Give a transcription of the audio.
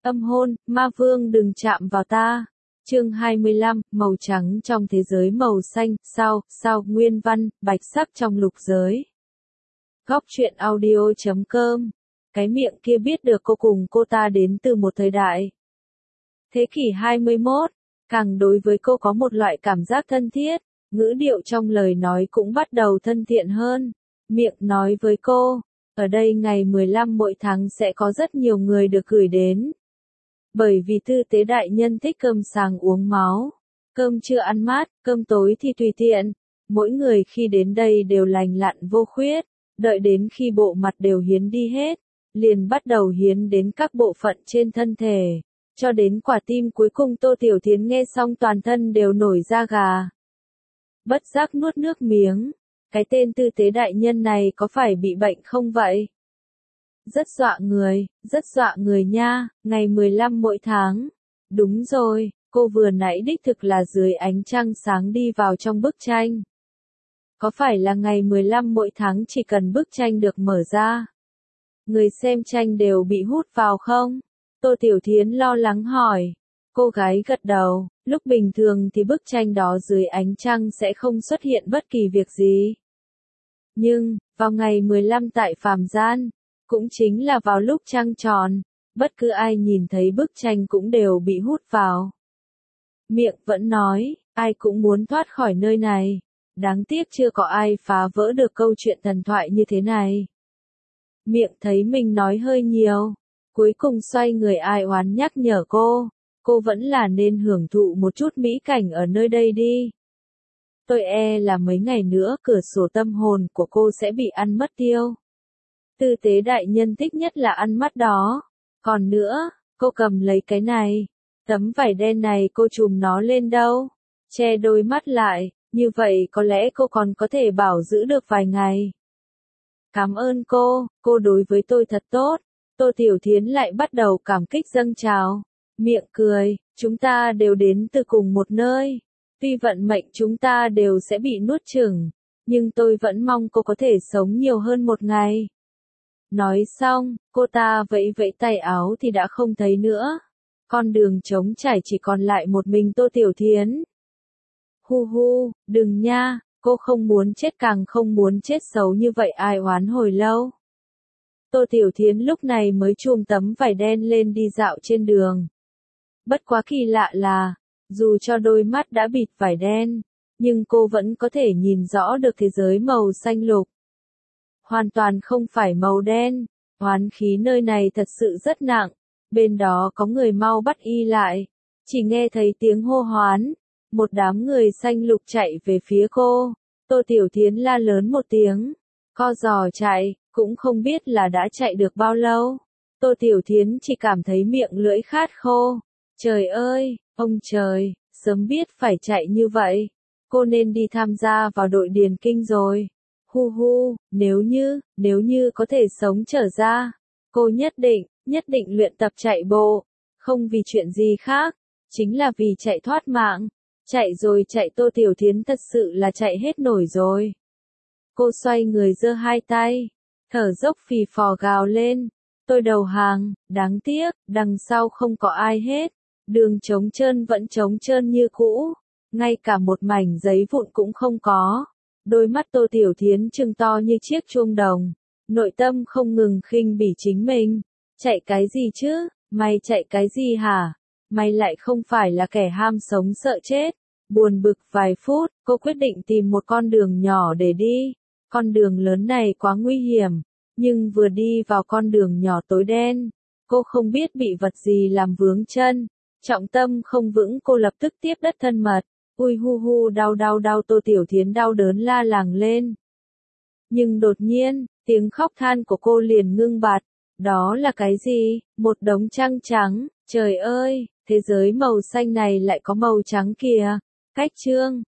Âm hôn, ma vương đừng chạm vào ta. Chương 25, màu trắng trong thế giới màu xanh, sao, nguyên văn, bạch sắc trong lục giới. Góc truyện audio.com. Cái miệng kia biết được cô cùng cô ta đến từ một thời đại. Thế kỷ 21, càng đối với cô có một loại cảm giác thân thiết, ngữ điệu trong lời nói cũng bắt đầu thân thiện hơn. Miệng nói với cô, ở đây ngày 15 mỗi tháng sẽ có rất nhiều người được gửi đến. Bởi vì tư tế đại nhân thích cơm sáng uống máu, cơm trưa ăn mát, cơm tối thì tùy tiện. Mỗi người khi đến đây đều lành lặn vô khuyết, đợi đến khi bộ mặt đều hiến đi hết, liền bắt đầu hiến đến các bộ phận trên thân thể, cho đến quả tim cuối cùng. Tô Tiểu Thiến nghe xong toàn thân đều nổi da gà. Bất giác nuốt nước miếng, cái tên tư tế đại nhân này có phải bị bệnh không vậy? Rất dọa người nha, ngày 15 mỗi tháng. Đúng rồi, cô vừa nãy đích thực là dưới ánh trăng sáng đi vào trong bức tranh. Có phải là ngày 15 mỗi tháng chỉ cần bức tranh được mở ra, người xem tranh đều bị hút vào không? Tô Tiểu Thiến lo lắng hỏi. Cô gái gật đầu, lúc bình thường thì bức tranh đó dưới ánh trăng sẽ không xuất hiện bất kỳ việc gì. Nhưng, vào ngày 15 tại phàm gian, cũng chính là vào lúc trăng tròn, bất cứ ai nhìn thấy bức tranh cũng đều bị hút vào. Miệng vẫn nói, ai cũng muốn thoát khỏi nơi này. Đáng tiếc chưa có ai phá vỡ được câu chuyện thần thoại như thế này. Miệng thấy mình nói hơi nhiều, cuối cùng xoay người ai oán nhắc nhở cô vẫn là nên hưởng thụ một chút mỹ cảnh ở nơi đây đi. Tôi là mấy ngày nữa cửa sổ tâm hồn của cô sẽ bị ăn mất tiêu. Tư tế đại nhân thích nhất là ăn mắt đó. Còn nữa, cô cầm lấy cái này. Tấm vải đen này cô trùm nó lên đâu? Che đôi mắt lại, như vậy có lẽ cô còn có thể bảo giữ được vài ngày. Cảm ơn cô đối với tôi thật tốt. Tô Tiểu Thiến lại bắt đầu cảm kích dâng trào. Miệng cười, chúng ta đều đến từ cùng một nơi. Tuy vận mệnh chúng ta đều sẽ bị nuốt chửng, nhưng tôi vẫn mong cô có thể sống nhiều hơn một ngày. Nói xong, cô ta vẫy vẫy tay áo thì đã không thấy nữa. Con đường trống trải chỉ còn lại một mình Tô Tiểu Thiến. Hu, đừng nha, cô không muốn chết, càng không muốn chết xấu như vậy, ai oán hồi lâu. Tô Tiểu Thiến lúc này mới chùm tấm vải đen lên đi dạo trên đường. Bất quá kỳ lạ là, dù cho đôi mắt đã bịt vải đen, nhưng cô vẫn có thể nhìn rõ được thế giới màu xanh lục. Hoàn toàn không phải màu đen, oán khí nơi này thật sự rất nặng, bên đó có người mau bắt y lại. Chỉ nghe thấy tiếng hô hoán, một đám người xanh lục chạy về phía cô. Tô Tiểu Thiến la lớn một tiếng, co giò chạy, cũng không biết là đã chạy được bao lâu. Tô Tiểu Thiến chỉ cảm thấy miệng lưỡi khát khô. Trời ơi, ông trời, sớm biết phải chạy như vậy, cô nên đi tham gia vào đội điền kinh rồi. Hu, nếu như có thể sống trở ra, cô nhất định luyện tập chạy bộ, không vì chuyện gì khác, chính là vì chạy thoát mạng. Chạy rồi chạy, Tô Tiểu Thiến thật sự là chạy hết nổi rồi. Cô xoay người giơ hai tay, thở dốc phì phò gào lên, tôi đầu hàng. Đáng tiếc, đằng sau không có ai hết, đường trống trơn vẫn trống trơn như cũ, ngay cả một mảnh giấy vụn cũng không có. Đôi mắt Tô Tiểu Thiến trừng to như chiếc chuông đồng, nội tâm không ngừng khinh bỉ chính mình. Chạy cái gì chứ, mày chạy cái gì hả? Mày lại không phải là kẻ ham sống sợ chết. Buồn bực vài phút, cô quyết định tìm một con đường nhỏ để đi. Con đường lớn này quá nguy hiểm, nhưng vừa đi vào con đường nhỏ tối đen, cô không biết bị vật gì làm vướng chân. Trọng tâm không vững, cô lập tức tiếp đất thân mật. Ui hu, đau, Tô Tiểu Thiến đau đớn la làng lên. Nhưng đột nhiên, tiếng khóc than của cô liền ngưng bặt. Đó là cái gì? Một đống trăng trắng. Trời ơi, thế giới màu xanh này lại có màu trắng kìa. Cách chương